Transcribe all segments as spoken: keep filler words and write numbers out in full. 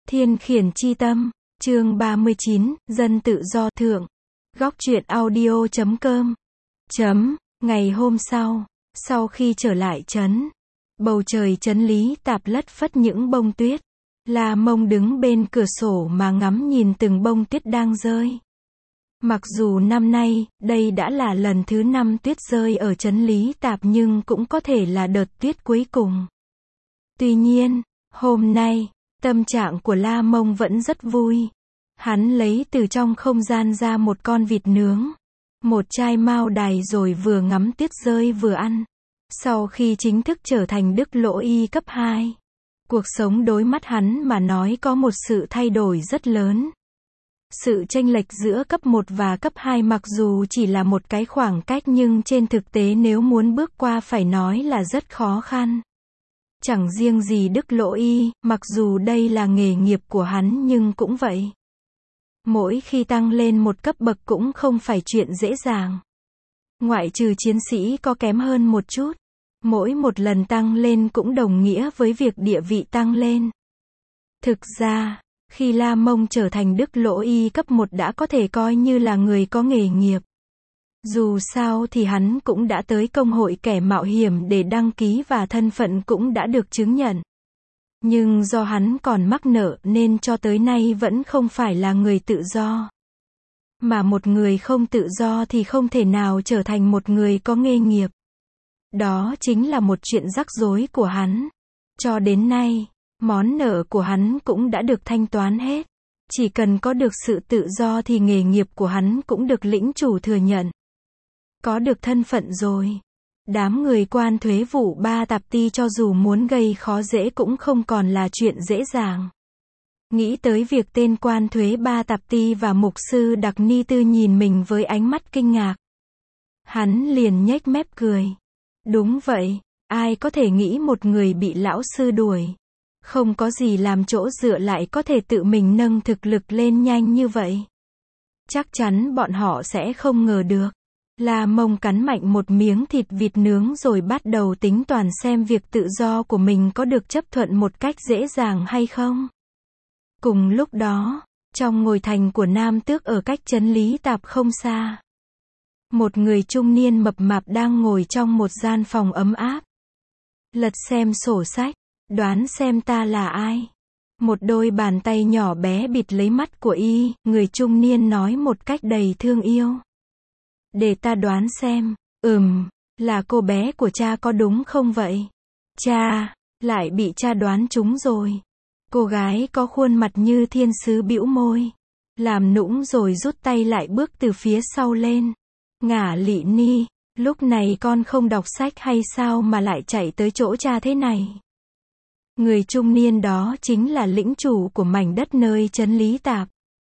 Thiên khiển chi tâm, chương ba mươi chín, dân tự do thượng. Góc truyện audio chấm com. Chấm, ngày hôm sau, sau khi trở lại trấn, bầu trời trấn Lý Tạp lất phất những bông tuyết. La Mông đứng bên cửa sổ mà ngắm nhìn từng bông tuyết đang rơi. Mặc dù năm nay, đây đã là lần thứ năm tuyết rơi ở trấn Lý Tạp nhưng cũng có thể là đợt tuyết cuối cùng. Tuy nhiên, hôm nay, tâm trạng của La Mông vẫn rất vui. Hắn lấy từ trong không gian ra một con vịt nướng, một chai mao đài rồi vừa ngắm tuyết rơi vừa ăn. Sau khi chính thức trở thành Đức Lỗ Y cấp hai, cuộc sống đối mắt hắn mà nói có một sự thay đổi rất lớn. Sự chênh lệch giữa cấp một và cấp hai mặc dù chỉ là một cái khoảng cách nhưng trên thực tế nếu muốn bước qua phải nói là rất khó khăn. Chẳng riêng gì Đức Lỗ Y, mặc dù đây là nghề nghiệp của hắn nhưng cũng vậy. Mỗi khi tăng lên một cấp bậc cũng không phải chuyện dễ dàng. Ngoại trừ chiến sĩ có kém hơn một chút, mỗi một lần tăng lên cũng đồng nghĩa với việc địa vị tăng lên. Thực ra, khi La Mông trở thành Đức Lỗ Y cấp một đã có thể coi như là người có nghề nghiệp. Dù sao thì hắn cũng đã tới công hội kẻ mạo hiểm để đăng ký và thân phận cũng đã được chứng nhận. Nhưng do hắn còn mắc nợ nên cho tới nay vẫn không phải là người tự do. Mà một người không tự do thì không thể nào trở thành một người có nghề nghiệp. Đó chính là một chuyện rắc rối của hắn. Cho đến nay, món nợ của hắn cũng đã được thanh toán hết. Chỉ cần có được sự tự do thì nghề nghiệp của hắn cũng được lĩnh chủ thừa nhận. Có được thân phận rồi, đám người quan thuế vụ Ba Tạp Ti cho dù muốn gây khó dễ cũng không còn là chuyện dễ dàng. Nghĩ tới việc tên quan thuế Ba Tạp Ti và mục sư Đặc Ni Tư nhìn mình với ánh mắt kinh ngạc, hắn liền nhếch mép cười. Đúng vậy, ai có thể nghĩ một người bị lão sư đuổi, không có gì làm chỗ dựa lại có thể tự mình nâng thực lực lên nhanh như vậy. Chắc chắn bọn họ sẽ không ngờ được. La Mông cắn mạnh một miếng thịt vịt nướng rồi bắt đầu tính toán xem việc tự do của mình có được chấp thuận một cách dễ dàng hay không. Cùng lúc đó, trong ngôi thành của Nam Tước ở cách trấn Lý Tạp không xa, một người trung niên mập mạp đang ngồi trong một gian phòng ấm áp. Lật xem sổ sách, đoán xem ta là ai. Một đôi bàn tay nhỏ bé bịt lấy mắt của y, người trung niên nói một cách đầy thương yêu. Để ta đoán xem, ừm, là cô bé của cha có đúng không vậy? Cha, lại bị cha đoán trúng rồi. Cô gái có khuôn mặt như thiên sứ bĩu môi, làm nũng rồi rút tay lại bước từ phía sau lên. Ngả Lị Ni, lúc này con không đọc sách hay sao mà lại chạy tới chỗ cha thế này? Người trung niên đó chính là lĩnh chủ của mảnh đất nơi trấn Lý Tạp.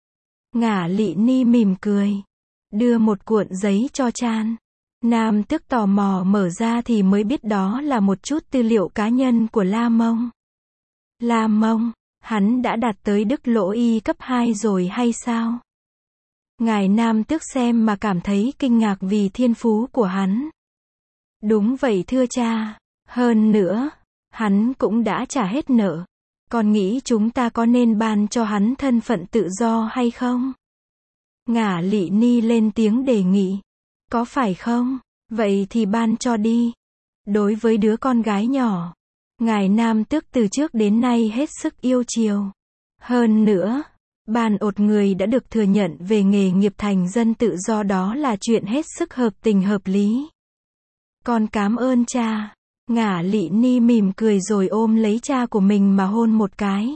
Ngả Lị Ni mỉm cười, đưa một cuộn giấy cho Chan. Nam Tước tò mò mở ra thì mới biết đó là một chút tư liệu cá nhân của La Mông. La Mông, hắn đã đạt tới Đức Lỗ Y cấp hai rồi hay sao? Ngài Nam Tước xem mà cảm thấy kinh ngạc vì thiên phú của hắn. Đúng vậy thưa cha, hơn nữa, hắn cũng đã trả hết nợ. Con nghĩ chúng ta có nên ban cho hắn thân phận tự do hay không? Ngả Lị Ni lên tiếng đề nghị. Có phải không? Vậy thì ban cho đi. Đối với đứa con gái nhỏ, ngài Nam Tước từ trước đến nay hết sức yêu chiều. Hơn nữa, ban ột người đã được thừa nhận về nghề nghiệp thành dân tự do đó là chuyện hết sức hợp tình hợp lý. Con cảm ơn cha. Ngả Lị Ni mỉm cười rồi ôm lấy cha của mình mà hôn một cái.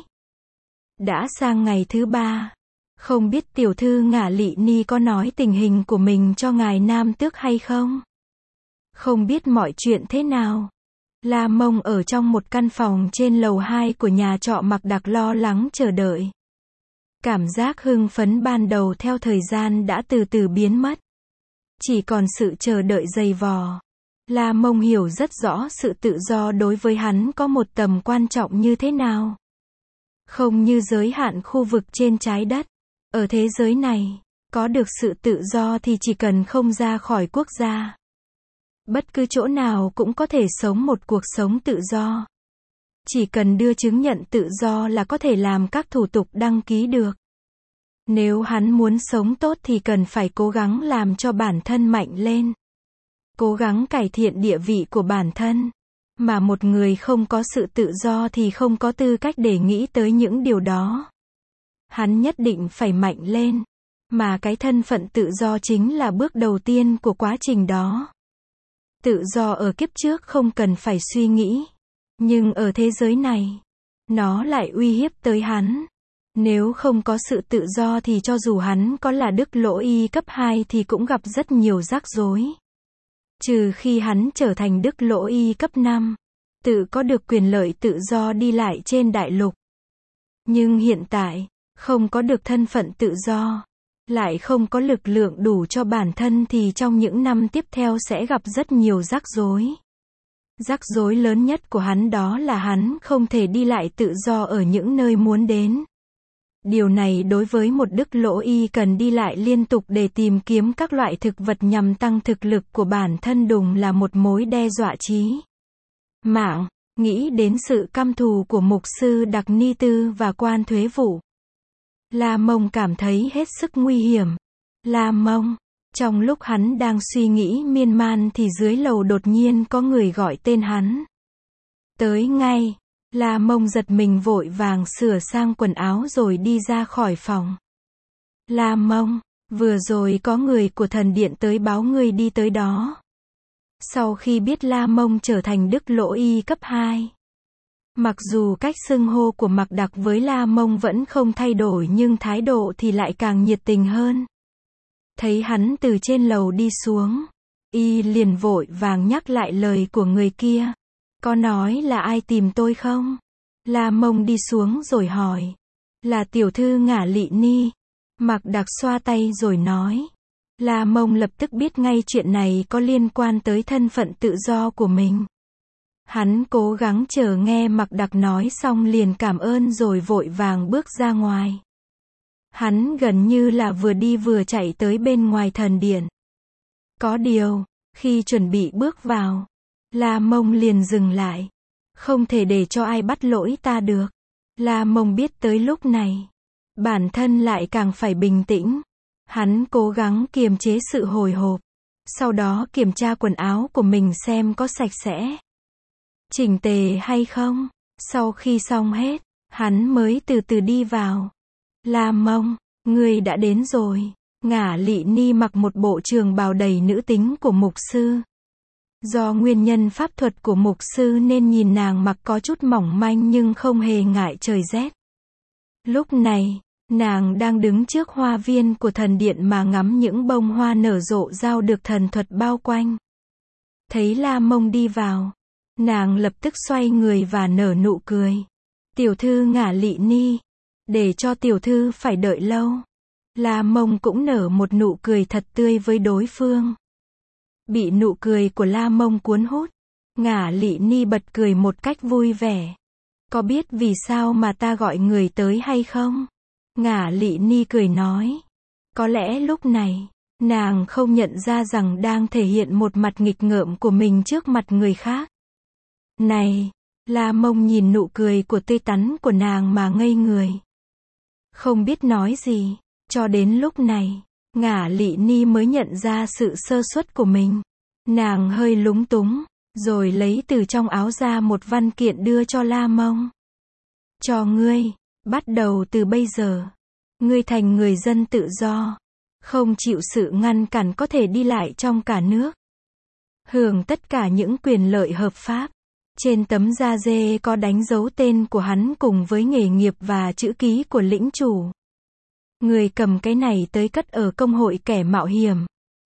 Đã sang ngày thứ ba. Không biết tiểu thư Ngả Lị Ni có nói tình hình của mình cho ngài Nam Tước hay không? Không biết mọi chuyện thế nào. La Mông ở trong một căn phòng trên lầu hai của nhà trọ Mặc Đặc lo lắng chờ đợi. Cảm giác hưng phấn ban đầu theo thời gian đã từ từ biến mất. Chỉ còn sự chờ đợi dày vò. La Mông hiểu rất rõ sự tự do đối với hắn có một tầm quan trọng như thế nào. Không như giới hạn khu vực trên trái đất. Ở thế giới này, có được sự tự do thì chỉ cần không ra khỏi quốc gia, bất cứ chỗ nào cũng có thể sống một cuộc sống tự do. Chỉ cần đưa chứng nhận tự do là có thể làm các thủ tục đăng ký được. Nếu hắn muốn sống tốt thì cần phải cố gắng làm cho bản thân mạnh lên. Cố gắng cải thiện địa vị của bản thân. Mà một người không có sự tự do thì không có tư cách để nghĩ tới những điều đó. Hắn nhất định phải mạnh lên. Mà cái thân phận tự do chính là bước đầu tiên của quá trình đó. Tự do ở kiếp trước không cần phải suy nghĩ. Nhưng ở thế giới này, nó lại uy hiếp tới hắn. Nếu không có sự tự do thì cho dù hắn có là Đức Lỗ Y cấp hai thì cũng gặp rất nhiều rắc rối. Trừ khi hắn trở thành Đức Lỗ Y cấp năm, tự có được quyền lợi tự do đi lại trên đại lục. Nhưng hiện tại, không có được thân phận tự do, lại không có lực lượng đủ cho bản thân thì trong những năm tiếp theo sẽ gặp rất nhiều rắc rối. Rắc rối lớn nhất của hắn đó là hắn không thể đi lại tự do ở những nơi muốn đến. Điều này đối với một Đức Lỗ Y cần đi lại liên tục để tìm kiếm các loại thực vật nhằm tăng thực lực của bản thân đùng là một mối đe dọa chí mạng. Nghĩ đến sự căm thù của mục sư Đặc Ni Tư và quan thuế vụ, La Mông cảm thấy hết sức nguy hiểm. La Mông, trong lúc hắn đang suy nghĩ miên man thì dưới lầu đột nhiên có người gọi tên hắn. Tới ngay. La Mông giật mình vội vàng sửa sang quần áo rồi đi ra khỏi phòng. La Mông, vừa rồi có người của thần điện tới báo ngươi đi tới đó. Sau khi biết La Mông trở thành Đức Lỗ Y cấp hai. Mặc dù cách xưng hô của Mạc Đặc với La Mông vẫn không thay đổi nhưng thái độ thì lại càng nhiệt tình hơn. Thấy hắn từ trên lầu đi xuống, y liền vội vàng nhắc lại lời của người kia. Có nói là ai tìm tôi không? La Mông đi xuống rồi hỏi. Là tiểu thư Ngả Lị Ni. Mạc Đặc xoa tay rồi nói. La Mông lập tức biết ngay chuyện này có liên quan tới thân phận tự do của mình. Hắn cố gắng chờ nghe Mạc Đặc nói xong liền cảm ơn rồi vội vàng bước ra ngoài. Hắn gần như là vừa đi vừa chạy tới bên ngoài thần điện. Có điều, khi chuẩn bị bước vào, La Mông liền dừng lại. Không thể để cho ai bắt lỗi ta được. La Mông biết tới lúc này, bản thân lại càng phải bình tĩnh. Hắn cố gắng kiềm chế sự hồi hộp. Sau đó kiểm tra quần áo của mình xem có sạch sẽ, chỉnh tề hay không. Sau khi xong hết, hắn mới từ từ đi vào. La Mông, ngươi đã đến rồi. Ngả Lị Ni mặc một bộ trường bào đầy nữ tính của mục sư. Do nguyên nhân pháp thuật của mục sư nên nhìn nàng mặc có chút mỏng manh nhưng không hề ngại trời rét. Lúc này, nàng đang đứng trước hoa viên của thần điện mà ngắm những bông hoa nở rộ giao được thần thuật bao quanh. Thấy La Mông đi vào, nàng lập tức xoay người và nở nụ cười. Tiểu thư Ngả Lị Ni, để cho tiểu thư phải đợi lâu. La Mông cũng nở một nụ cười thật tươi với đối phương. Bị nụ cười của La Mông cuốn hút, Ngả Lị Ni bật cười một cách vui vẻ. Có biết vì sao mà ta gọi người tới hay không? Ngả Lị Ni cười nói. Có lẽ lúc này, nàng không nhận ra rằng đang thể hiện một mặt nghịch ngợm của mình trước mặt người khác. Này, La Mông nhìn nụ cười của tươi tắn của nàng mà ngây người. Không biết nói gì, cho đến lúc này, Ngả Lị Ni mới nhận ra sự sơ suất của mình. Nàng hơi lúng túng, rồi lấy từ trong áo ra một văn kiện đưa cho La Mông. Cho ngươi, bắt đầu từ bây giờ, ngươi thành người dân tự do, không chịu sự ngăn cản có thể đi lại trong cả nước. Hưởng tất cả những quyền lợi hợp pháp. Trên tấm da dê có đánh dấu tên của hắn cùng với nghề nghiệp và chữ ký của lĩnh chủ. Người cầm cái này tới cất ở công hội kẻ mạo hiểm.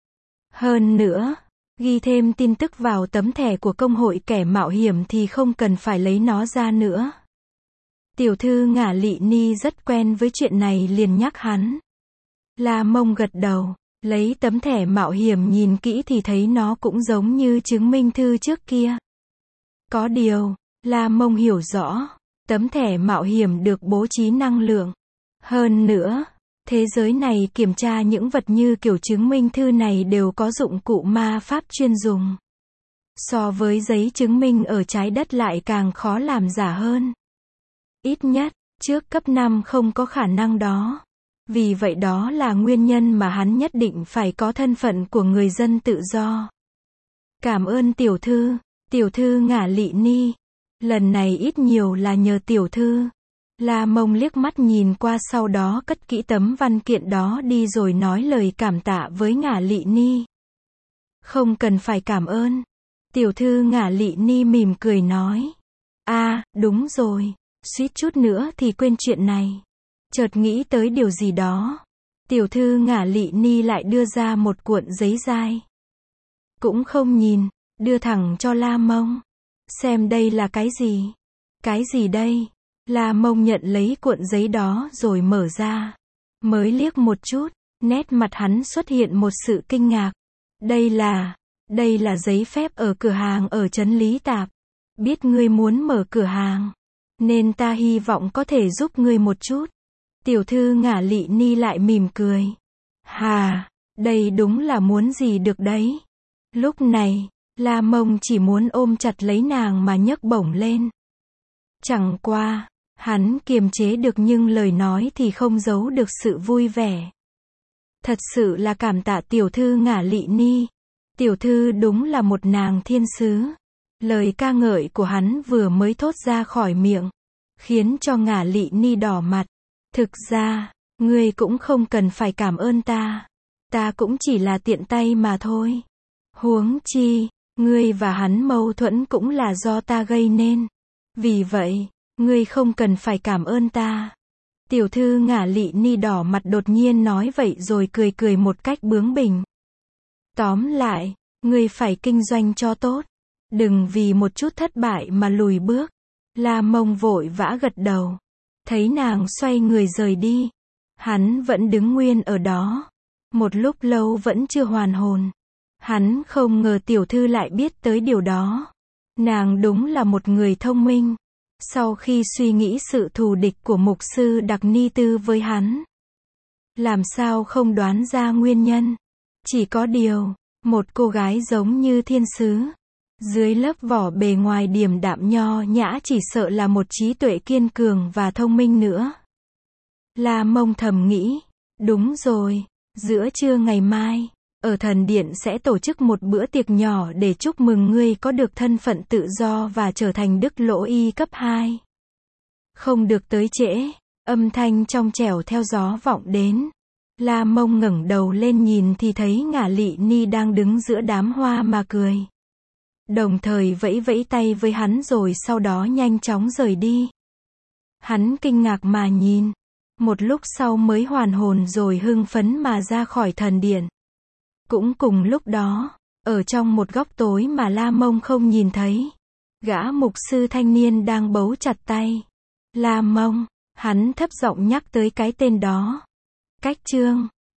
Hơn nữa, ghi thêm tin tức vào tấm thẻ của công hội kẻ mạo hiểm thì không cần phải lấy nó ra nữa. Tiểu thư Ngả Lị Ni rất quen với chuyện này liền nhắc hắn. La Mông gật đầu, lấy tấm thẻ mạo hiểm nhìn kỹ thì thấy nó cũng giống như chứng minh thư trước kia. Có điều, La Mông hiểu rõ, tấm thẻ mạo hiểm được bố trí năng lượng. Hơn nữa, thế giới này kiểm tra những vật như kiểu chứng minh thư này đều có dụng cụ ma pháp chuyên dùng. so với giấy chứng minh ở trái đất lại càng khó làm giả hơn. Ít nhất, trước cấp năm không có khả năng đó. Vì vậy đó là nguyên nhân mà hắn nhất định phải có thân phận của người dân tự do. Cảm ơn tiểu thư, tiểu thư Ngả Lị Ni. Lần này ít nhiều là nhờ tiểu thư. La Mông liếc mắt nhìn qua, sau đó cất kỹ tấm văn kiện đó đi rồi nói lời cảm tạ với Ngả Lị Ni. Không cần phải cảm ơn. Tiểu thư Ngả Lị Ni mỉm cười nói. À, đúng rồi, suýt chút nữa thì quên chuyện này. Chợt nghĩ tới điều gì đó. Tiểu thư Ngả Lị Ni lại đưa ra một cuộn giấy dai. Cũng không nhìn, đưa thẳng cho La Mông. Xem đây là cái gì? Cái gì đây? La Mông nhận lấy cuộn giấy đó rồi mở ra. Mới liếc một chút, nét mặt hắn xuất hiện một sự kinh ngạc. Đây là, đây là giấy phép ở cửa hàng ở trấn Lý Tạp. Biết ngươi muốn mở cửa hàng, nên ta hy vọng có thể giúp ngươi một chút. Tiểu thư Ngả Lị Ni lại mỉm cười. Hà, đây đúng là muốn gì được đấy. Lúc này, La Mông chỉ muốn ôm chặt lấy nàng mà nhấc bổng lên. Chẳng qua, hắn kiềm chế được nhưng lời nói thì không giấu được sự vui vẻ. Thật sự là cảm tạ tiểu thư Ngả Lị Ni. Tiểu thư đúng là một nàng thiên sứ. Lời ca ngợi của hắn vừa mới thốt ra khỏi miệng, khiến cho Ngả Lị Ni đỏ mặt. Thực ra, ngươi cũng không cần phải cảm ơn ta. Ta cũng chỉ là tiện tay mà thôi. Huống chi, ngươi và hắn mâu thuẫn cũng là do ta gây nên. Vì vậy, ngươi không cần phải cảm ơn ta. Tiểu thư Ngả Lị Ni đỏ mặt đột nhiên nói vậy rồi cười cười một cách bướng bỉnh. Tóm lại, ngươi phải kinh doanh cho tốt. Đừng vì một chút thất bại mà lùi bước. La Mông vội vã gật đầu. Thấy nàng xoay người rời đi. Hắn vẫn đứng nguyên ở đó. Một lúc lâu vẫn chưa hoàn hồn. Hắn không ngờ tiểu thư lại biết tới điều đó. Nàng đúng là một người thông minh. Sau khi suy nghĩ sự thù địch của mục sư Đặc Ni Tư với hắn, làm sao không đoán ra nguyên nhân. Chỉ có điều, một cô gái giống như thiên sứ, dưới lớp vỏ bề ngoài điềm đạm nho nhã chỉ sợ là một trí tuệ kiên cường và thông minh nữa. La Mông thầm nghĩ, đúng rồi, giữa trưa ngày mai, ở thần điện sẽ tổ chức một bữa tiệc nhỏ để chúc mừng ngươi có được thân phận tự do và trở thành Đức Lỗ Y cấp hai. Không được tới trễ, âm thanh trong trẻo theo gió vọng đến. La Mông ngẩng đầu lên nhìn thì thấy Ngả Lị Ni đang đứng giữa đám hoa mà cười. Đồng thời vẫy vẫy tay với hắn rồi sau đó nhanh chóng rời đi. Hắn kinh ngạc mà nhìn. Một lúc sau mới hoàn hồn rồi hưng phấn mà ra khỏi thần điện. Cũng cùng lúc đó, ở trong một góc tối mà La Mông không nhìn thấy, gã mục sư thanh niên đang bấu chặt tay. La Mông, hắn thấp giọng nhắc tới cái tên đó. Cách chương